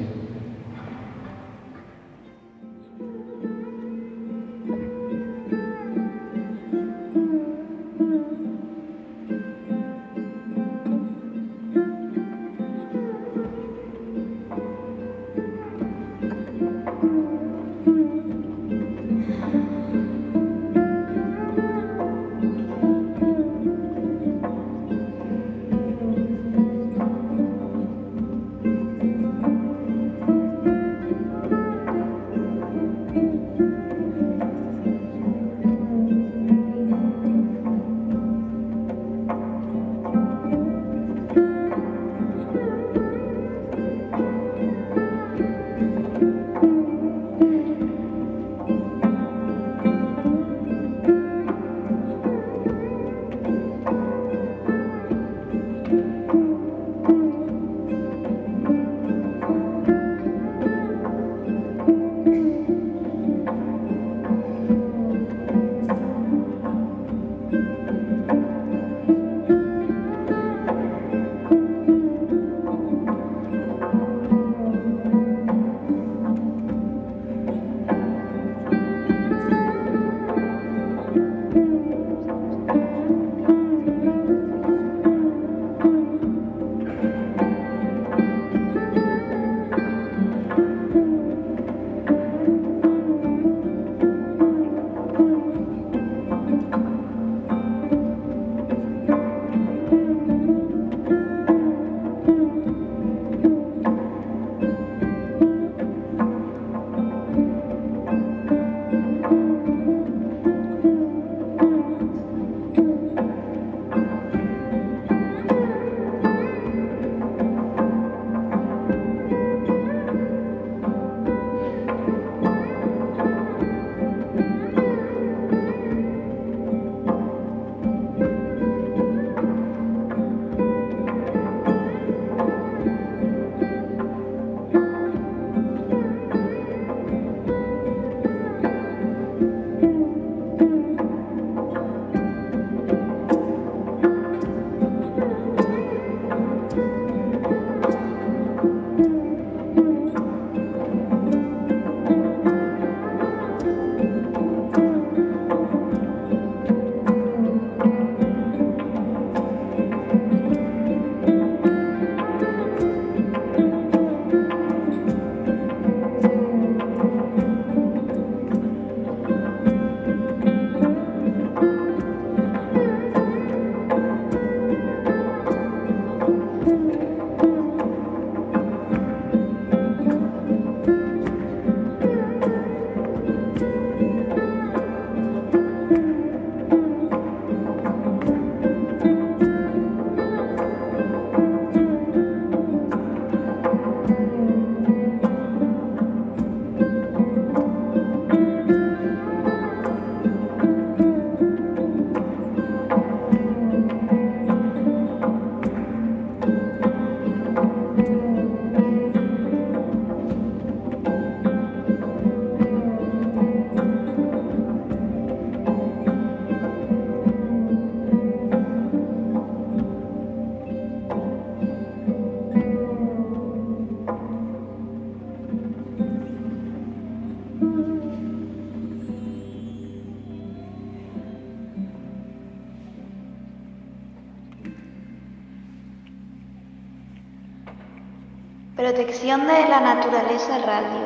Protección de la Naturaleza Radio.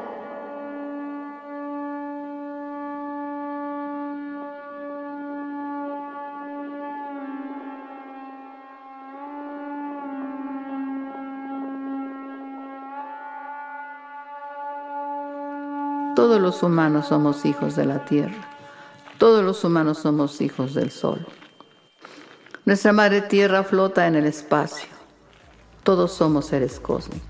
Todos los humanos somos hijos de la tierra. Todos los humanos somos hijos del sol. Nuestra madre tierra flota en el espacio. Todos somos seres cósmicos.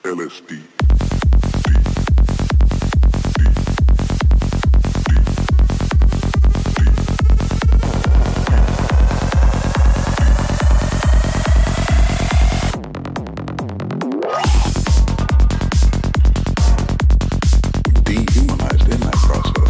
LSD. Dehumanized in that process.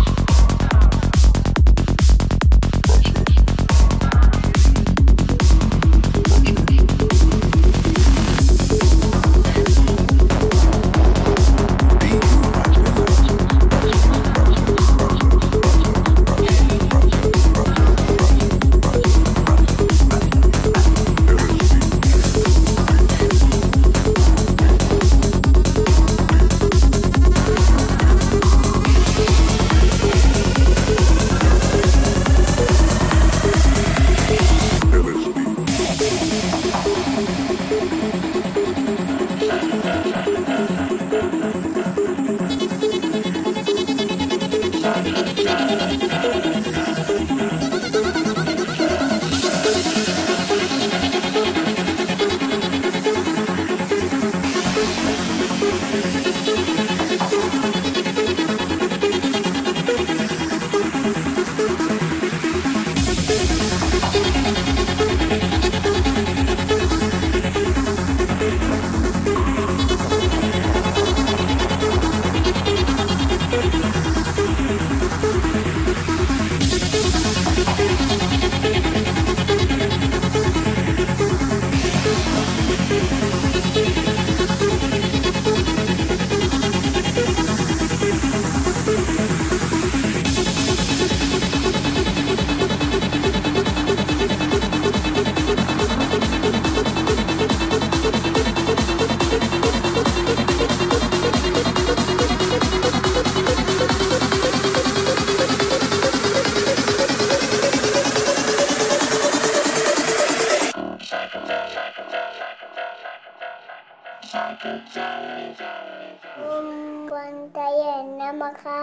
Pantalla Namaha.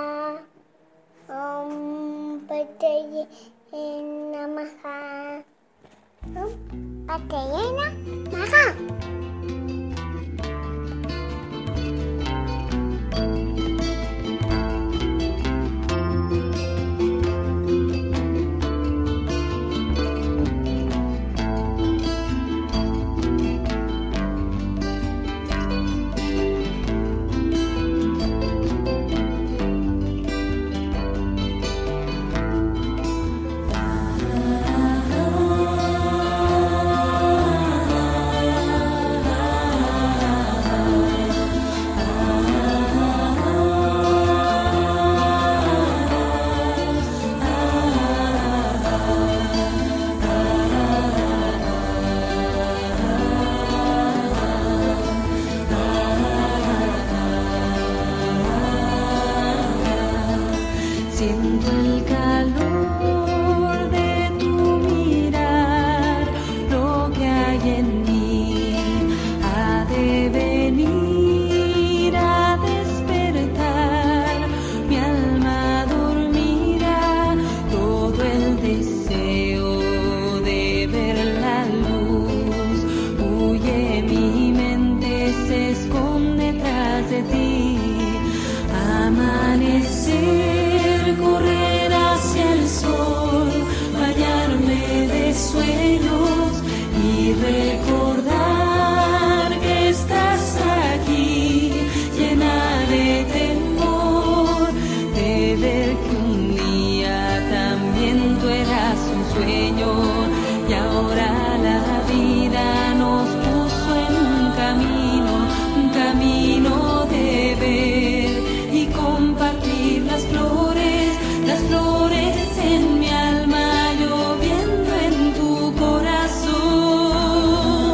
Pantalla Namaha. Pantalla Namaha. Siento el calor de tu mirar, lo que hay en mí ha de venir a despertar. Mi alma dormirá, todo el deseo de ver la luz huye, mi mente se esconde tras de ti. Amanecer, correr hacia el sol, bañarme de sueños y recordar que estás aquí, llena de temor, de ver que un día también tú eras un sueño y ahora la vida nos puso en un camino de ver y compartir las flores en mi alma, lloviendo en tu corazón.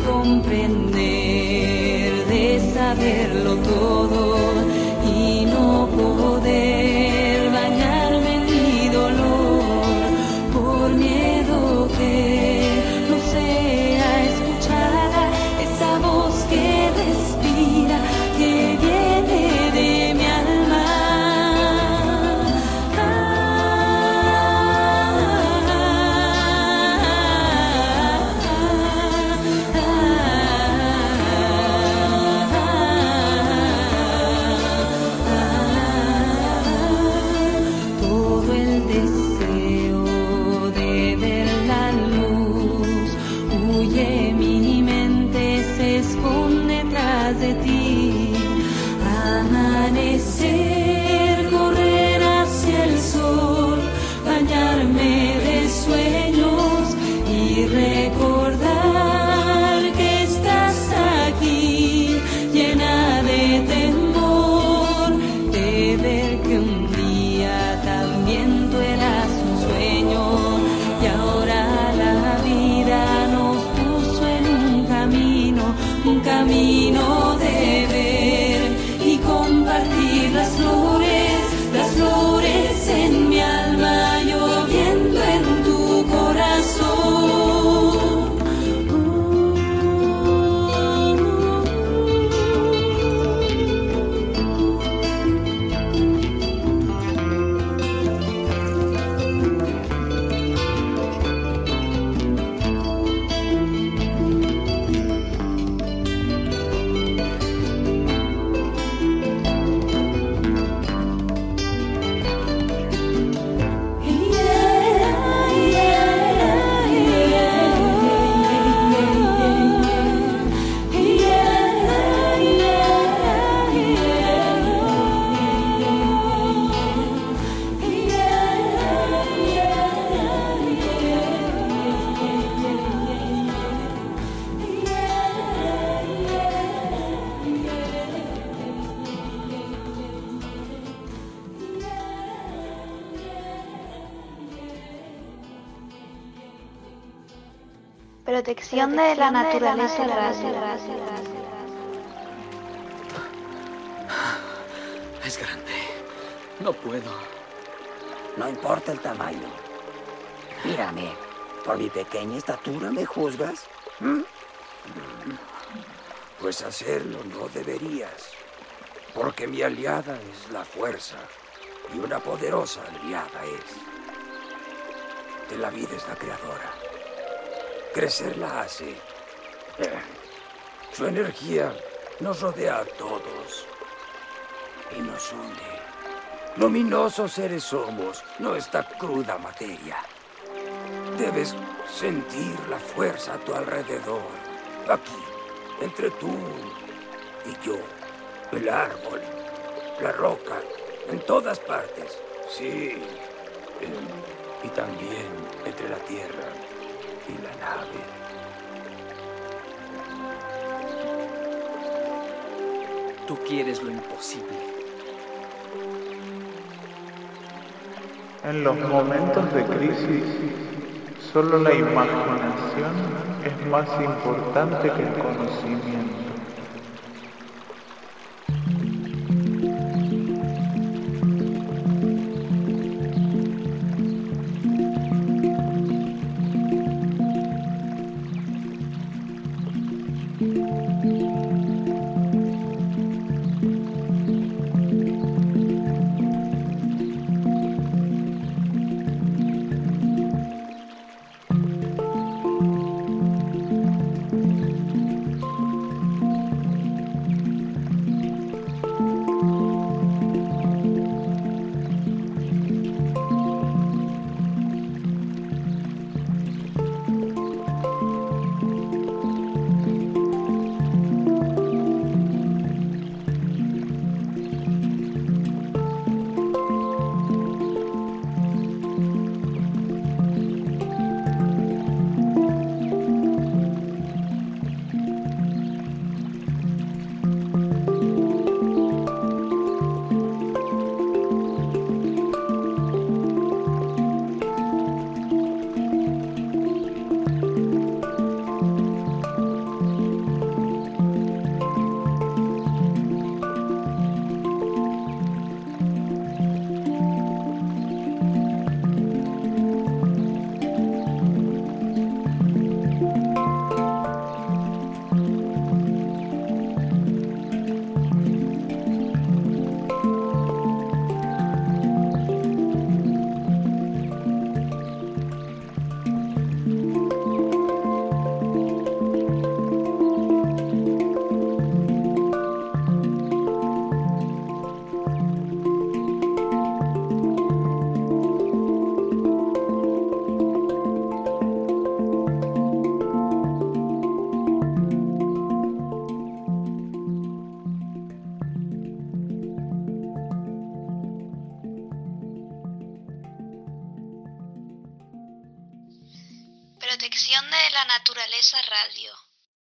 comprender, de saberlo todo y no poder bañarme en mi dolor por miedo que no sea escuchada esa voz que respira, que viene de mi alma. Todo el deseo de ver la luz huye, mi mente se esconde tras de ti. Amanecer, correr hacia el sol, bañarme de sueños y recordar que estás aquí, llena de temor, de ver que un día también tú eras un sueño y ahora la vida nos puso en un camino de ver y compartir las flores en mi alma, lloviendo en tu corazón. Protección de la naturaleza radio. Es grande. No puedo. No importa el tamaño. Mírame. ¿Por mi pequeña estatura me juzgas? Pues hacerlo no deberías. Porque mi aliada es la fuerza. Y una poderosa aliada es. De la vida es la creadora. Crecer la hace. Su energía nos rodea a todos y nos hunde. Luminosos seres somos, no esta cruda materia. Debes sentir la fuerza a tu alrededor, aquí, entre tú y yo, el árbol, la roca, en todas partes. Sí, y también entre la tierra y la nave. Tú quieres lo imposible. En los momentos de crisis, solo la imaginación es más importante que el conocimiento. la Naturaleza Radio.